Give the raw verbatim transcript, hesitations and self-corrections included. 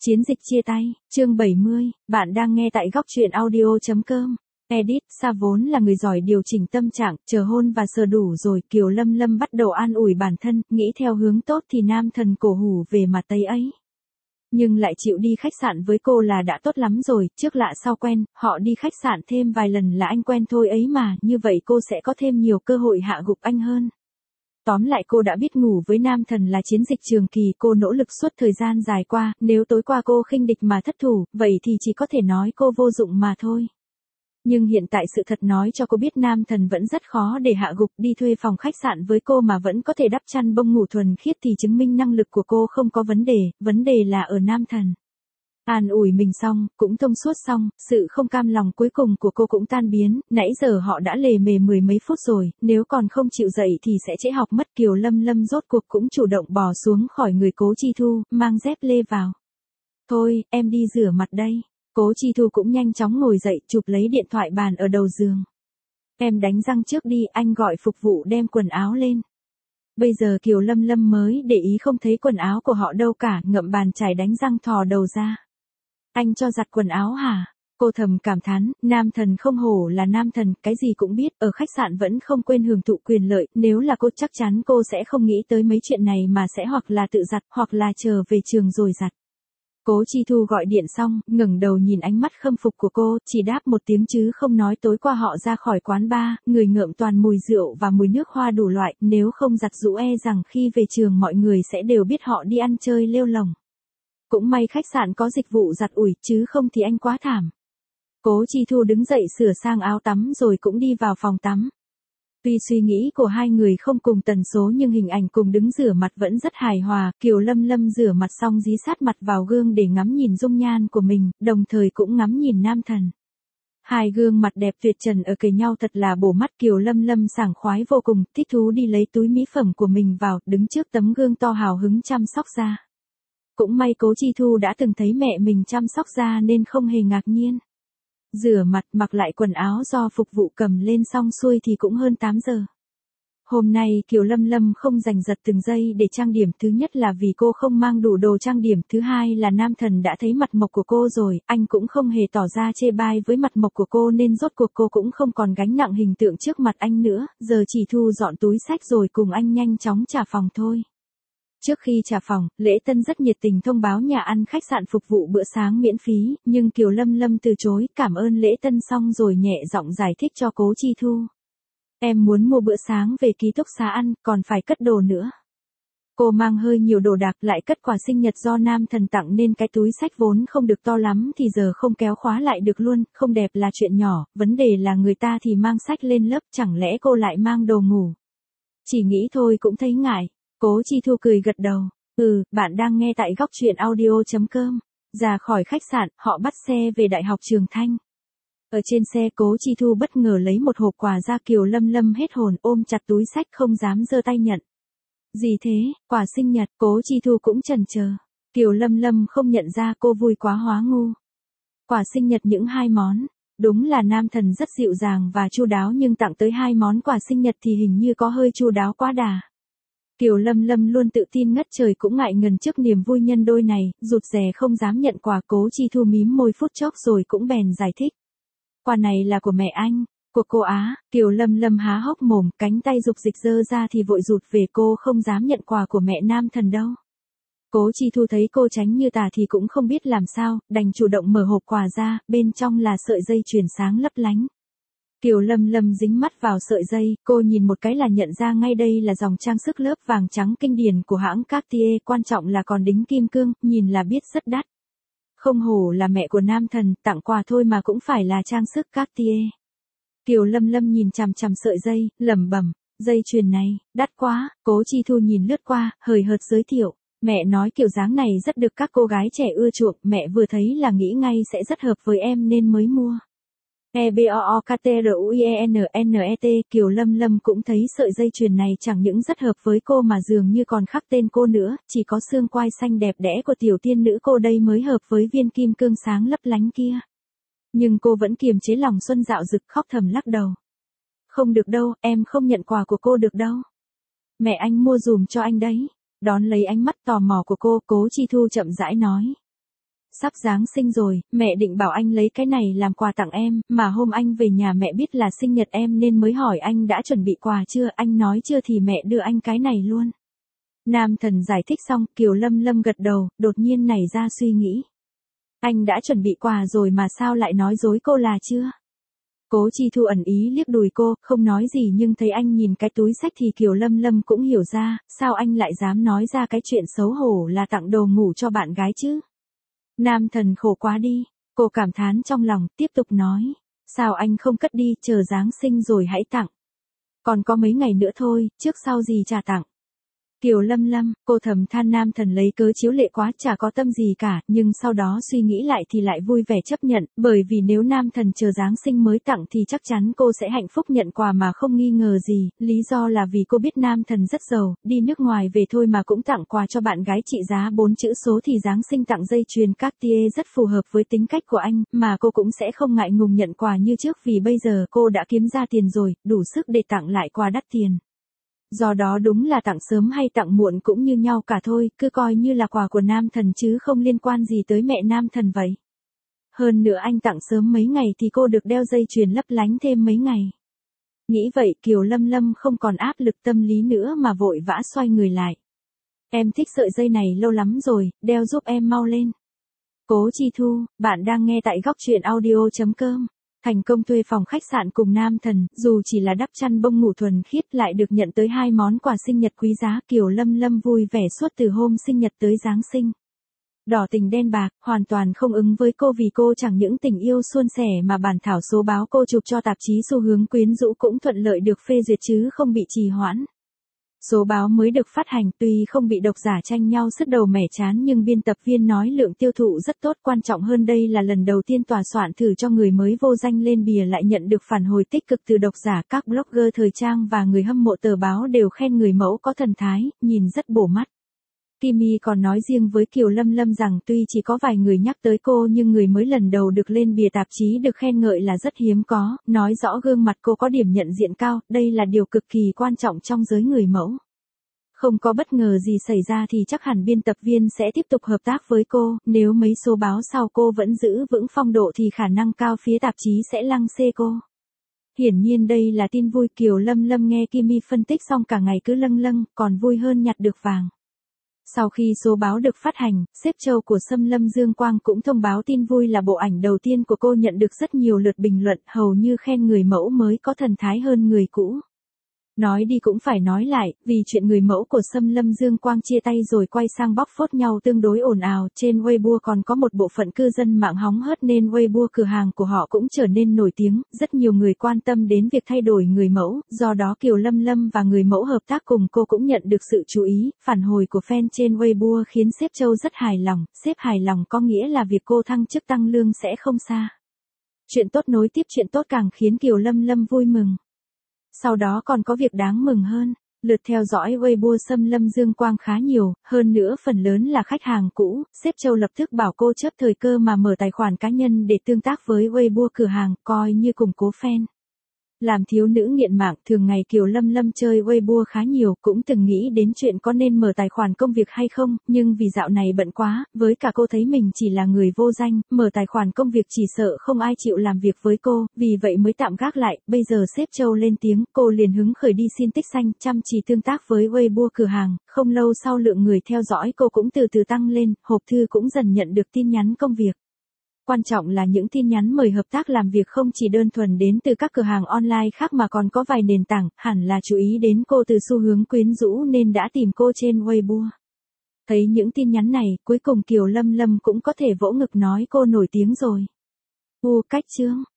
Chiến dịch chia tay, chương bảy mươi, bạn đang nghe tại góc truyện audio chấm com. Edit, Sa vốn là người giỏi điều chỉnh tâm trạng, chờ hôn và sờ đủ rồi, Kiều Lâm Lâm bắt đầu an ủi bản thân, nghĩ theo hướng tốt thì nam thần cổ hủ về mà tây ấy. Nhưng lại chịu đi khách sạn với cô là đã tốt lắm rồi, trước lạ sau quen, họ đi khách sạn thêm vài lần là anh quen thôi ấy mà, như vậy cô sẽ có thêm nhiều cơ hội hạ gục anh hơn. Tóm lại cô đã biết ngủ với nam thần là chiến dịch trường kỳ, cô nỗ lực suốt thời gian dài qua, nếu tối qua cô khinh địch mà thất thủ, vậy thì chỉ có thể nói cô vô dụng mà thôi. Nhưng hiện tại sự thật nói cho cô biết nam thần vẫn rất khó để hạ gục, đi thuê phòng khách sạn với cô mà vẫn có thể đắp chăn bông ngủ thuần khiết thì chứng minh năng lực của cô không có vấn đề, vấn đề là ở nam thần. An ủi mình xong, cũng thông suốt xong, sự không cam lòng cuối cùng của cô cũng tan biến, nãy giờ họ đã lề mề mười mấy phút rồi, nếu còn không chịu dậy thì sẽ trễ học mất. Kiều Lâm Lâm rốt cuộc cũng chủ động bò xuống khỏi người Cố Chi Thu, mang dép lê vào. Thôi, em đi rửa mặt đây. Cố Chi Thu cũng nhanh chóng ngồi dậy, chụp lấy điện thoại bàn ở đầu giường. Em đánh răng trước đi, anh gọi phục vụ đem quần áo lên. Bây giờ Kiều Lâm Lâm mới để ý không thấy quần áo của họ đâu cả, ngậm bàn chải đánh răng thò đầu ra. Anh cho giặt quần áo hả? Cô thầm cảm thán, nam thần không hổ là nam thần, cái gì cũng biết, ở khách sạn vẫn không quên hưởng thụ quyền lợi, nếu là cô chắc chắn cô sẽ không nghĩ tới mấy chuyện này mà sẽ hoặc là tự giặt, hoặc là chờ về trường rồi giặt. Cố Chi Thu gọi điện xong, ngẩng đầu nhìn ánh mắt khâm phục của cô, chỉ đáp một tiếng chứ không nói. Tối qua họ ra khỏi quán bar, người ngợm toàn mùi rượu và mùi nước hoa đủ loại, nếu không giặt giũ e rằng khi về trường mọi người sẽ đều biết họ đi ăn chơi lêu lổng. Cũng may khách sạn có dịch vụ giặt ủi, chứ không thì anh quá thảm. Cố Chi Thu đứng dậy sửa sang áo tắm rồi cũng đi vào phòng tắm. Tuy suy nghĩ của hai người không cùng tần số nhưng hình ảnh cùng đứng rửa mặt vẫn rất hài hòa. Kiều Lâm Lâm rửa mặt xong dí sát mặt vào gương để ngắm nhìn dung nhan của mình, đồng thời cũng ngắm nhìn nam thần. Hai gương mặt đẹp tuyệt trần ở kề nhau thật là bổ mắt. Kiều Lâm Lâm sảng khoái vô cùng, thích thú đi lấy túi mỹ phẩm của mình vào, đứng trước tấm gương to hào hứng chăm sóc da. Cũng may Cố Chi Thu đã từng thấy mẹ mình chăm sóc da nên không hề ngạc nhiên. Rửa mặt, mặc lại quần áo do phục vụ cầm lên xong xuôi thì cũng hơn tám giờ. Hôm nay Kiều Lâm Lâm không giành giật từng giây để trang điểm, thứ nhất là vì cô không mang đủ đồ trang điểm, thứ hai là nam thần đã thấy mặt mộc của cô rồi, anh cũng không hề tỏ ra chê bai với mặt mộc của cô nên rốt cuộc cô cũng không còn gánh nặng hình tượng trước mặt anh nữa, giờ chỉ thu dọn túi xách rồi cùng anh nhanh chóng trả phòng thôi. Trước khi trả phòng, Lễ Tân rất nhiệt tình thông báo nhà ăn khách sạn phục vụ bữa sáng miễn phí, nhưng Kiều Lâm Lâm từ chối, cảm ơn Lễ Tân xong rồi nhẹ giọng giải thích cho Cố Chi Thu. Em muốn mua bữa sáng về ký túc xá ăn, còn phải cất đồ nữa. Cô mang hơi nhiều đồ đạc lại cất quà sinh nhật do nam thần tặng nên cái túi xách vốn không được to lắm thì giờ không kéo khóa lại được luôn, không đẹp là chuyện nhỏ, vấn đề là người ta thì mang xách lên lớp, chẳng lẽ cô lại mang đồ ngủ. Chỉ nghĩ thôi cũng thấy ngại. Cố Chi Thu cười gật đầu, ừ, bạn đang nghe tại góc truyện audio chấm com. Ra khỏi khách sạn, họ bắt xe về Đại học Trường Thanh. Ở trên xe Cố Chi Thu bất ngờ lấy một hộp quà ra. Kiều Lâm Lâm hết hồn ôm chặt túi xách không dám giơ tay nhận. Gì thế, quà sinh nhật? Cố Chi Thu cũng chần chờ. Kiều Lâm Lâm không nhận ra, cô vui quá hóa ngu. Quà sinh nhật những hai món. Đúng là nam thần rất dịu dàng và chu đáo nhưng tặng tới hai món quà sinh nhật thì hình như có hơi chu đáo quá đà. Kiều Lâm Lâm luôn tự tin ngất trời cũng ngại ngần trước niềm vui nhân đôi này, rụt rè không dám nhận quà. Cố Chi Thu mím môi phút chốc rồi cũng bèn giải thích. Quà này là của mẹ anh, của cô á. Kiều Lâm Lâm há hốc mồm, cánh tay dục dịch giơ ra thì vội rụt về, cô không dám nhận quà của mẹ nam thần đâu. Cố Chi Thu thấy cô tránh như tà thì cũng không biết làm sao, đành chủ động mở hộp quà ra, bên trong là sợi dây chuyền sáng lấp lánh. Kiều Lâm Lâm dính mắt vào sợi dây, cô nhìn một cái là nhận ra ngay đây là dòng trang sức lớp vàng trắng kinh điển của hãng Cartier, quan trọng là còn đính kim cương, nhìn là biết rất đắt. Không hổ là mẹ của nam thần, tặng quà thôi mà cũng phải là trang sức Cartier. Kiều Lâm Lâm nhìn chằm chằm sợi dây, lẩm bẩm, dây chuyền này, đắt quá. Cố Chi Thu nhìn lướt qua, hời hợt giới thiệu, mẹ nói kiểu dáng này rất được các cô gái trẻ ưa chuộng, mẹ vừa thấy là nghĩ ngay sẽ rất hợp với em nên mới mua. E B O O K T R U I E N N E T. Kiều Lâm Lâm cũng thấy sợi dây chuyền này chẳng những rất hợp với cô mà dường như còn khắc tên cô nữa, chỉ có xương quai xanh đẹp đẽ của tiểu tiên nữ cô đây mới hợp với viên kim cương sáng lấp lánh kia. Nhưng cô vẫn kiềm chế lòng xuân dạo dực, khóc thầm lắc đầu. Không được đâu, em không nhận quà của cô được đâu. Mẹ anh mua dùm cho anh đấy. Đón lấy ánh mắt tò mò của cô, Cố Chi Thu chậm rãi nói. Sắp Giáng sinh rồi, mẹ định bảo anh lấy cái này làm quà tặng em, mà hôm anh về nhà mẹ biết là sinh nhật em nên mới hỏi anh đã chuẩn bị quà chưa, anh nói chưa thì mẹ đưa anh cái này luôn. Nam thần giải thích xong, Kiều Lâm Lâm gật đầu, đột nhiên nảy ra suy nghĩ. Anh đã chuẩn bị quà rồi mà sao lại nói dối cô là chưa? Cố Chi Thu ẩn ý liếc đùi cô, không nói gì nhưng thấy anh nhìn cái túi xách thì Kiều Lâm Lâm cũng hiểu ra, sao anh lại dám nói ra cái chuyện xấu hổ là tặng đồ ngủ cho bạn gái chứ? Nam thần khổ quá đi, cô cảm thán trong lòng, tiếp tục nói. Sao anh không cất đi, chờ Giáng sinh rồi hãy tặng. Còn có mấy ngày nữa thôi, trước sau gì chả tặng. Kiều Lâm Lâm, cô thầm than nam thần lấy cớ chiếu lệ quá chả có tâm gì cả, nhưng sau đó suy nghĩ lại thì lại vui vẻ chấp nhận, bởi vì nếu nam thần chờ Giáng sinh mới tặng thì chắc chắn cô sẽ hạnh phúc nhận quà mà không nghi ngờ gì, lý do là vì cô biết nam thần rất giàu, đi nước ngoài về thôi mà cũng tặng quà cho bạn gái trị giá bốn chữ số thì Giáng sinh tặng dây chuyền Cartier rất phù hợp với tính cách của anh, mà cô cũng sẽ không ngại ngùng nhận quà như trước vì bây giờ cô đã kiếm ra tiền rồi, đủ sức để tặng lại quà đắt tiền. Do đó đúng là tặng sớm hay tặng muộn cũng như nhau cả thôi, cứ coi như là quà của nam thần chứ không liên quan gì tới mẹ nam thần vậy. Hơn nữa anh tặng sớm mấy ngày thì cô được đeo dây chuyền lấp lánh thêm mấy ngày. Nghĩ vậy Kiều Lâm Lâm không còn áp lực tâm lý nữa mà vội vã xoay người lại. Em thích sợi dây này lâu lắm rồi, đeo giúp em mau lên. Cố Chi Thu, bạn đang nghe tại góc truyện audio chấm com. Thành công thuê phòng khách sạn cùng nam thần, dù chỉ là đắp chăn bông ngủ thuần khiết lại được nhận tới hai món quà sinh nhật quý giá, Kiều Lâm Lâm vui vẻ suốt từ hôm sinh nhật tới Giáng sinh. Đỏ tình đen bạc, hoàn toàn không ứng với cô vì cô chẳng những tình yêu suôn sẻ mà bản thảo số báo cô chụp cho tạp chí Xu Hướng Quyến Rũ cũng thuận lợi được phê duyệt chứ không bị trì hoãn. Số báo mới được phát hành tuy không bị độc giả tranh nhau sứt đầu mẻ chán nhưng biên tập viên nói lượng tiêu thụ rất tốt, quan trọng hơn đây là lần đầu tiên tòa soạn thử cho người mới vô danh lên bìa lại nhận được phản hồi tích cực từ độc giả, các blogger thời trang và người hâm mộ tờ báo đều khen người mẫu có thần thái, nhìn rất bổ mắt. Kimi còn nói riêng với Kiều Lâm Lâm rằng tuy chỉ có vài người nhắc tới cô nhưng người mới lần đầu được lên bìa tạp chí được khen ngợi là rất hiếm có, nói rõ gương mặt cô có điểm nhận diện cao, đây là điều cực kỳ quan trọng trong giới người mẫu. Không có bất ngờ gì xảy ra thì chắc hẳn biên tập viên sẽ tiếp tục hợp tác với cô, nếu mấy số báo sau cô vẫn giữ vững phong độ thì khả năng cao phía tạp chí sẽ lăng xê cô. Hiển nhiên đây là tin vui, Kiều Lâm Lâm nghe Kimi phân tích xong cả ngày cứ lâng lâng, còn vui hơn nhặt được vàng. Sau khi số báo được phát hành, sếp Châu của Sâm Lâm Dương Quang cũng thông báo tin vui là bộ ảnh đầu tiên của cô nhận được rất nhiều lượt bình luận, hầu như khen người mẫu mới có thần thái hơn người cũ. Nói đi cũng phải nói lại, vì chuyện người mẫu của Sâm Lâm Dương Quang chia tay rồi quay sang bóc phốt nhau tương đối ồn ào, trên Weibo còn có một bộ phận cư dân mạng hóng hớt nên Weibo cửa hàng của họ cũng trở nên nổi tiếng, rất nhiều người quan tâm đến việc thay đổi người mẫu, do đó Kiều Lâm Lâm và người mẫu hợp tác cùng cô cũng nhận được sự chú ý, phản hồi của fan trên Weibo khiến sếp Châu rất hài lòng, sếp hài lòng có nghĩa là việc cô thăng chức tăng lương sẽ không xa. Chuyện tốt nối tiếp chuyện tốt càng khiến Kiều Lâm Lâm vui mừng. Sau đó còn có việc đáng mừng hơn, lượt theo dõi Weibo Sâm Lâm Dương Quang khá nhiều, hơn nữa phần lớn là khách hàng cũ, sếp Châu lập tức bảo cô chớp thời cơ mà mở tài khoản cá nhân để tương tác với Weibo cửa hàng, coi như củng cố fan. Làm thiếu nữ nghiện mạng, thường ngày Kiều Lâm Lâm chơi Weibo khá nhiều, cũng từng nghĩ đến chuyện có nên mở tài khoản công việc hay không, nhưng vì dạo này bận quá, với cả cô thấy mình chỉ là người vô danh, mở tài khoản công việc chỉ sợ không ai chịu làm việc với cô, vì vậy mới tạm gác lại, bây giờ sếp Châu lên tiếng, cô liền hứng khởi đi xin tích xanh, chăm chỉ tương tác với Weibo cửa hàng, không lâu sau lượng người theo dõi cô cũng từ từ tăng lên, hộp thư cũng dần nhận được tin nhắn công việc. Quan trọng là những tin nhắn mời hợp tác làm việc không chỉ đơn thuần đến từ các cửa hàng online khác mà còn có vài nền tảng, hẳn là chú ý đến cô từ Xu Hướng Quyến Rũ nên đã tìm cô trên Weibo. Thấy những tin nhắn này, cuối cùng Kiều Lâm Lâm cũng có thể vỗ ngực nói cô nổi tiếng rồi. U cách chương.